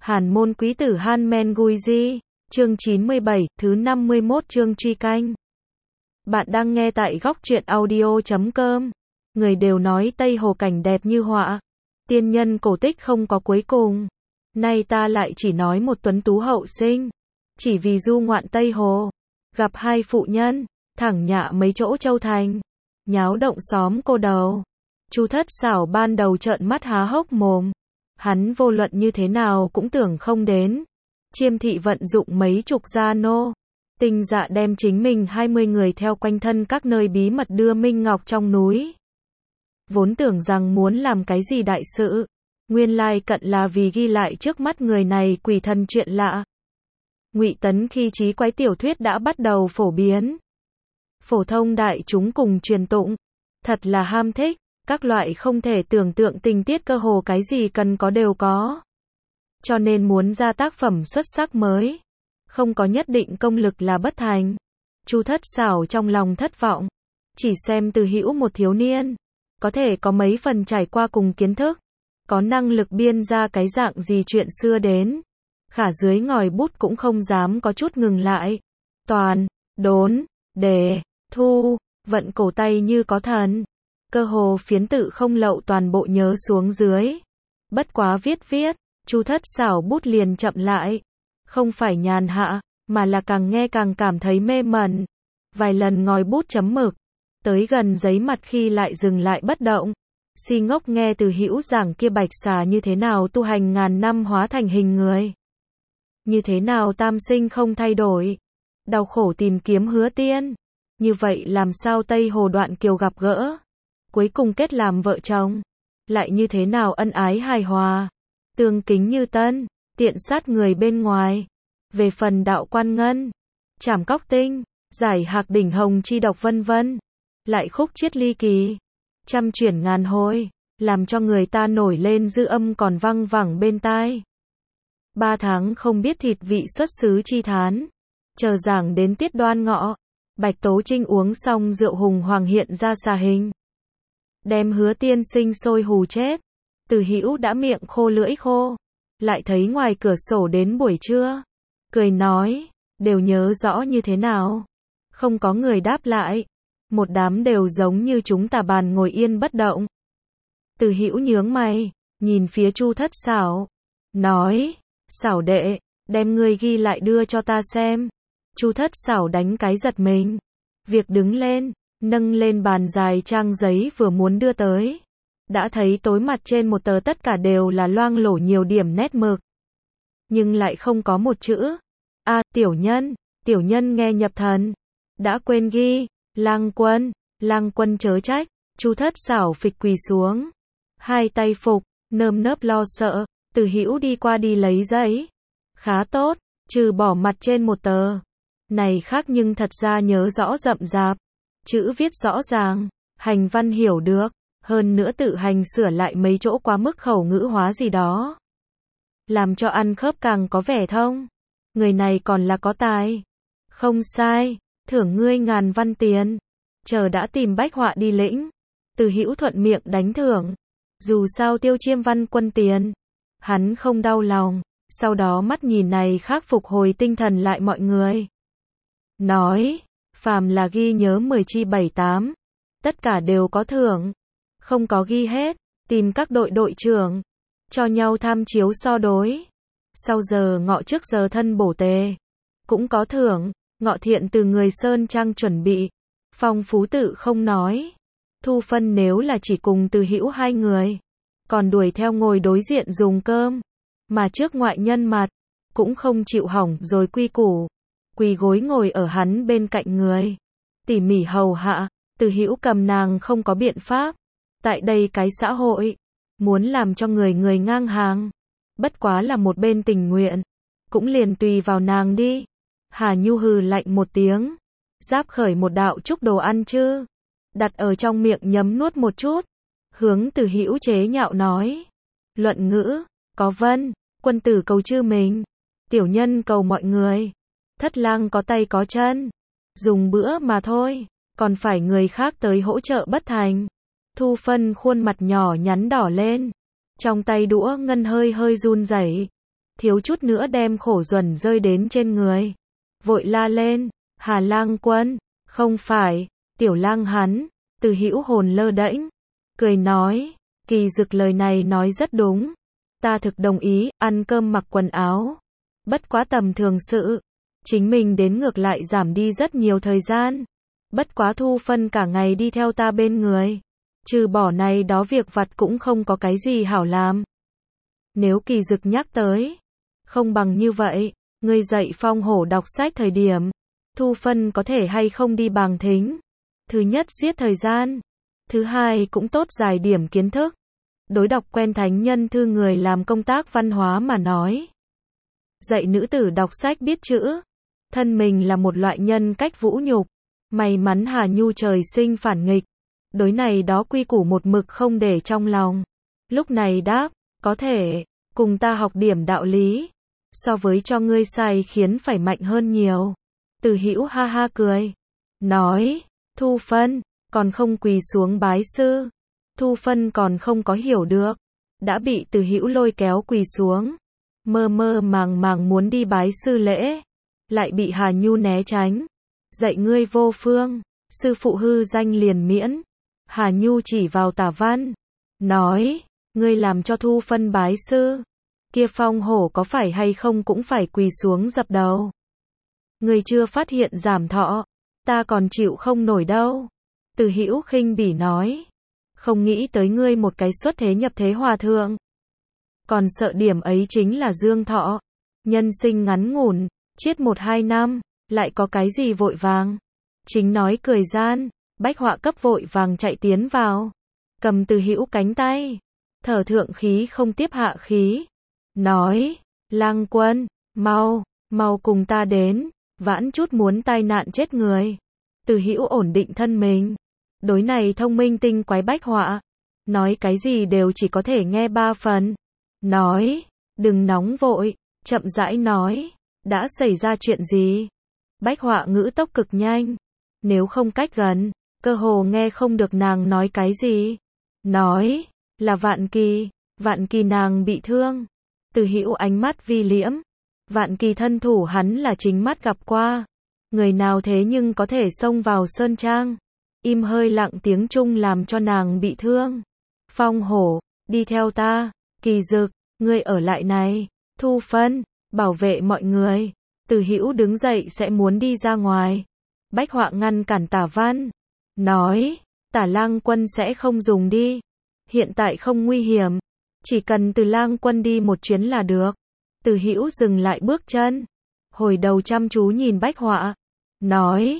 Hàn môn quý tử Han Men Gui Di, chương 97, thứ 51 chương truy canh. Bạn đang nghe tại góc truyện audio.com. Người đều nói Tây Hồ cảnh đẹp như họa. Tiên nhân cổ tích không có cuối cùng. Nay ta lại chỉ nói một tuấn tú hậu sinh. Chỉ vì du ngoạn Tây Hồ. Gặp hai phụ nhân, thẳng nhạ mấy chỗ châu thành. Nháo động xóm cô đầu. Chu Thất Sảo ban đầu trợn mắt há hốc mồm. Hắn vô luận như thế nào cũng tưởng không đến. Chiêm thị vận dụng mấy chục gia nô. Tinh dạ đem chính mình 20 người theo quanh thân các nơi bí mật đưa Minh Ngọc trong núi. Vốn tưởng rằng muốn làm cái gì đại sự. Nguyên lai cận là vì ghi lại trước mắt người này quỷ thần chuyện lạ. Ngụy Tấn khi trí quái tiểu thuyết đã bắt đầu phổ biến. Phổ thông đại chúng cùng truyền tụng. Thật là ham thích. Các loại không thể tưởng tượng tình tiết cơ hồ cái gì cần có đều có. Cho nên muốn ra tác phẩm xuất sắc mới. Không có nhất định công lực là bất thành. Chu Thất Sảo trong lòng thất vọng. Chỉ xem Từ Hữu một thiếu niên. Có thể có mấy phần trải qua cùng kiến thức. Có năng lực biên ra cái dạng gì chuyện xưa đến. Khả dưới ngòi bút cũng không dám có chút ngừng lại. Toàn, đốn, đề, thu, vận cổ tay như có thần. Cơ hồ phiến tự không lậu toàn bộ nhớ xuống dưới. Bất quá viết, Chu Thất Sảo bút liền chậm lại. Không phải nhàn hạ, mà là càng nghe càng cảm thấy mê mẩn. Vài lần ngòi bút chấm mực, tới gần giấy mặt khi lại dừng lại bất động. Si ngốc nghe Từ Hữu giảng kia bạch xà như thế nào tu hành ngàn năm hóa thành hình người. Như thế nào tam sinh không thay đổi. Đau khổ tìm kiếm Hứa Tiên. Như vậy làm sao Tây Hồ Đoạn Kiều gặp gỡ. Cuối cùng kết làm vợ chồng. Lại như thế nào ân ái hài hòa. Tương kính như tân. Tiện sát người bên ngoài. Về phần đạo quan ngân. Trảm cóc tinh. Giải hạc đỉnh hồng chi độc vân vân. Lại khúc chiết ly kỳ. Trăm chuyển ngàn hồi. Làm cho người ta nổi lên dư âm còn văng vẳng bên tai. 3 tháng không biết thịt vị xuất xứ chi thán. Chờ giảng đến tiết Đoan Ngọ. Bạch Tố Trinh uống xong rượu hùng hoàng hiện ra xà hình. Đem Hứa Tiên sinh sôi hù chết. Từ Hữu đã miệng khô lưỡi khô. Lại thấy ngoài cửa sổ đến buổi trưa. Cười nói, đều nhớ rõ như thế nào. Không có người đáp lại. Một đám đều giống như chúng tà bàn ngồi yên bất động. Từ Hữu nhướng mày, nhìn phía Chu Thất Sảo. Nói, Sảo đệ, đem ngươi ghi lại đưa cho ta xem. Chu Thất Sảo đánh cái giật mình. Việc đứng lên. Nâng lên bàn dài trang giấy vừa muốn đưa tới. Đã thấy tối mặt trên một tờ tất cả đều là loang lổ nhiều điểm nét mực. Nhưng lại không có một chữ. Tiểu nhân nghe nhập thần. Đã quên ghi, lang quân chớ trách. Chu Thất Sảo phịch quỳ xuống. Hai tay phục, nơm nớp lo sợ. Từ Hữu đi qua đi lấy giấy. Khá tốt, trừ bỏ mặt trên một tờ. Này khác nhưng thật ra nhớ rõ rậm rạp. Chữ viết rõ ràng, hành văn hiểu được, hơn nữa tự hành sửa lại mấy chỗ quá mức khẩu ngữ hóa gì đó. Làm cho ăn khớp càng có vẻ thông. Người này còn là có tài. Không sai, thưởng ngươi 1000 văn tiền. Chờ đã tìm bách họa đi lĩnh. Từ Hữu thuận miệng đánh thưởng. Dù sao tiêu Chiêm Văn Quân tiền. Hắn không đau lòng, sau đó mắt nhìn này khác phục hồi tinh thần lại mọi người. Nói, phàm là ghi nhớ 10 chi 7-8, tất cả đều có thưởng. Không có ghi hết, tìm các đội trưởng, cho nhau tham chiếu so đối. Sau giờ ngọ trước giờ thân bổ tề, cũng có thưởng. Ngọ thiện từ người Sơn Trang chuẩn bị, phong phú tự không nói. Thu phân nếu là chỉ cùng Từ Hữu 2 người, còn đuổi theo ngồi đối diện dùng cơm, mà trước ngoại nhân mặt, cũng không chịu hỏng rồi quy củ. Quỳ gối ngồi ở hắn bên cạnh người, tỉ mỉ hầu hạ. Từ Hữu cầm nàng không có biện pháp. Tại đây cái xã hội, muốn làm cho người ngang hàng, bất quá là một bên tình nguyện, cũng liền tùy vào nàng đi. Hà Nhu hừ lạnh một tiếng, giáp khởi một đạo chúc đồ ăn chứ, đặt ở trong miệng nhấm nuốt một chút, hướng Từ Hữu chế nhạo nói. Luận ngữ, có vân, quân tử cầu chư mình, tiểu nhân cầu mọi người. Thất lang có tay có chân, dùng bữa mà thôi, còn phải người khác tới hỗ trợ bất thành. Thu phân khuôn mặt nhỏ nhắn đỏ lên, trong tay đũa ngân hơi run rẩy. thiếu chút nữa đem khổ duẩn rơi đến trên người. Vội la lên, Hà Lang Quân, không phải, Tiểu Lang hắn, Từ Hữu hồn lơ đễnh, cười nói, Kỳ Dực lời này nói rất đúng, ta thực đồng ý, ăn cơm mặc quần áo, bất quá tầm thường sự, chính mình đến ngược lại giảm đi rất nhiều thời gian, bất quá Thu Phân cả ngày đi theo ta bên người, trừ bỏ này đó việc vặt cũng không có cái gì hảo làm. Nếu Kỳ Dực nhắc tới, không bằng như vậy, ngươi dạy Phong Hổ đọc sách thời điểm, Thu Phân có thể hay không đi bàng thính. Thứ nhất giết thời gian, thứ hai cũng tốt giải điểm kiến thức. Đối đọc quen thánh nhân thư người làm công tác văn hóa mà nói. Dạy nữ tử đọc sách biết chữ, thân mình là một loại nhân cách vũ nhục. May mắn Hà Nhu trời sinh phản nghịch, đối này đó quy củ một mực không để trong lòng. Lúc này đáp, có thể, cùng ta học điểm đạo lý, so với cho ngươi sai khiến phải mạnh hơn nhiều. Từ Hữu ha ha cười, nói, Thu Phân, còn không quỳ xuống bái sư. Thu Phân còn không có hiểu được, đã bị Từ Hữu lôi kéo quỳ xuống, mơ mơ màng màng muốn đi bái sư lễ, lại bị Hà Nhu né tránh. Dạy ngươi vô phương, sư phụ hư danh liền miễn. Hà Nhu chỉ vào Tả Văn, nói, ngươi làm cho Thu Phân bái sư, kia Phong Hổ có phải hay không cũng phải quỳ xuống dập đầu. Ngươi chưa phát hiện giảm thọ, ta còn chịu không nổi đâu. Từ Hữu khinh bỉ nói, không nghĩ tới ngươi một cái xuất thế nhập thế hòa thượng, còn sợ điểm ấy chính là dương thọ, nhân sinh ngắn ngủn, chết 1-2 năm, lại có cái gì vội vàng. Chính nói cười gian, Bách Họa cấp vội vàng chạy tiến vào, cầm Từ Hữu cánh tay, thở thượng khí không tiếp hạ khí, nói, Lang Quân, mau cùng ta đến, vãn chút muốn tai nạn chết người. Từ Hữu ổn định thân mình, đối này thông minh tinh quái Bách Họa, nói cái gì đều chỉ có thể nghe 3 phần, nói, đừng nóng vội, chậm rãi nói, đã xảy ra chuyện gì. Bách Họa ngữ tốc cực nhanh, nếu không cách gần, cơ hồ nghe không được nàng nói cái gì. Nói, là Vạn Kỳ nàng bị thương. Từ Hữu ánh mắt vi liễm, Vạn Kỳ thân thủ hắn là chính mắt gặp qua, người nào thế nhưng có thể xông vào sơn trang, im hơi lặng tiếng chung làm cho nàng bị thương. Phong Hổ, đi theo ta. Kỳ Dực, ngươi ở lại này. Thu Phân, bảo vệ mọi người. Từ Hữu đứng dậy sẽ muốn đi ra ngoài, Bách Họa ngăn cản Tả Văn, nói, Tả Lang Quân sẽ không dùng đi, hiện tại không nguy hiểm, chỉ cần Từ Lang Quân đi một chuyến là được. Từ Hữu dừng lại bước chân, hồi đầu chăm chú nhìn Bách Họa, nói,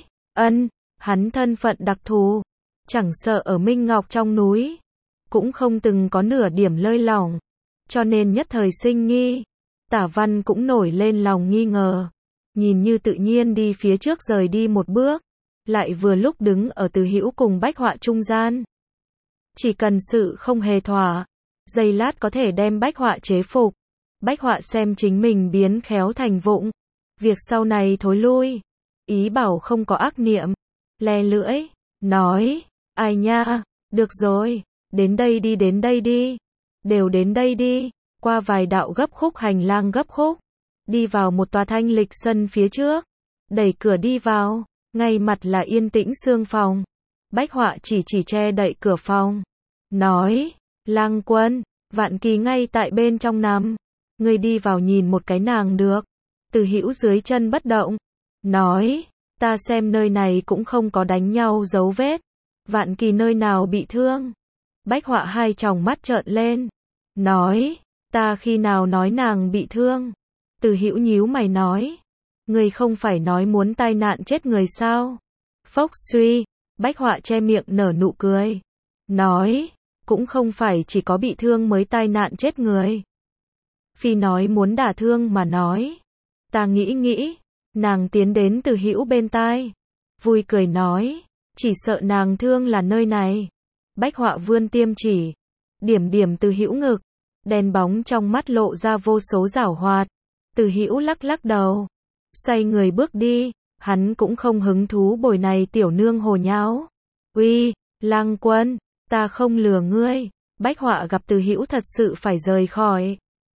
hắn thân phận đặc thù, chẳng sợ ở Minh Ngọc trong núi, cũng không từng có nửa điểm lơi lỏng, cho nên nhất thời sinh nghi. Tả Văn cũng nổi lên lòng nghi ngờ, nhìn như tự nhiên đi phía trước rời đi một bước, lại vừa lúc đứng ở Từ Hữu cùng Bách Họa trung gian. Chỉ cần sự không hề thỏa, giây lát có thể đem Bách Họa chế phục. Bách Họa xem chính mình biến khéo thành vụng, việc sau này thối lui, ý bảo không có ác niệm, le lưỡi, nói, ai nha, được rồi, đến đây đi, đều đến đây đi. Qua vài đạo gấp khúc hành lang gấp khúc, đi vào một tòa thanh lịch sân phía trước, đẩy cửa đi vào, ngay mặt là yên tĩnh xương phòng. Bách Họa chỉ che đậy cửa phòng, nói, Lang Quân, Vạn Kỳ ngay tại bên trong nằm, ngươi đi vào nhìn một cái nàng được. Từ Hữu dưới chân bất động, nói, ta xem nơi này cũng không có đánh nhau dấu vết, Vạn Kỳ nơi nào bị thương. Bách Họa hai tròng mắt trợn lên, nói, ta khi nào nói nàng bị thương. Từ Hữu nhíu mày nói, ngươi không phải nói muốn tai nạn chết người sao? Phốc suy, Bách Họa che miệng nở nụ cười, nói, cũng không phải chỉ có bị thương mới tai nạn chết người. Phi nói muốn đả thương mà nói, ta nghĩ, nàng tiến đến Từ Hữu bên tai, vui cười nói, chỉ sợ nàng thương là nơi này. Bách Họa vươn tiêm chỉ, điểm Từ Hữu ngực, đen bóng trong mắt lộ ra vô số giảo hoạt. Từ Hữu lắc đầu, xoay người bước đi, hắn cũng không hứng thú bồi này tiểu nương hồ nháo. Uy, Lang Quân, ta không lừa ngươi. Bách Họa gặp Từ Hữu thật sự phải rời khỏi,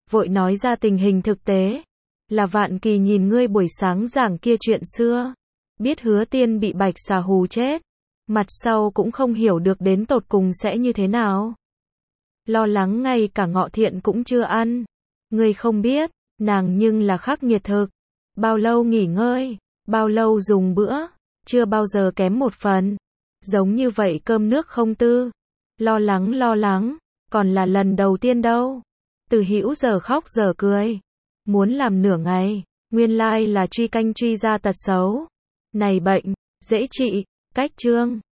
vội nói ra tình hình thực tế. Là Vạn Kỳ nhìn ngươi buổi sáng giảng kia chuyện xưa. Biết Hứa Tiên bị Bạch Xà hù chết. Mặt sau cũng không hiểu được đến tột cùng sẽ như thế nào. Lo lắng ngay cả ngọ thiện cũng chưa ăn. Ngươi không biết, nàng nhưng là khắc nghiệt thực. Bao lâu nghỉ ngơi, bao lâu dùng bữa, chưa bao giờ kém một phần. Giống như vậy cơm nước không tư. Lo lắng, còn là lần đầu tiên đâu. Từ Hữu giờ khóc giờ cười. Muốn làm nửa ngày, nguyên lai là truy canh truy ra tật xấu. Này bệnh, dễ trị, cách chương.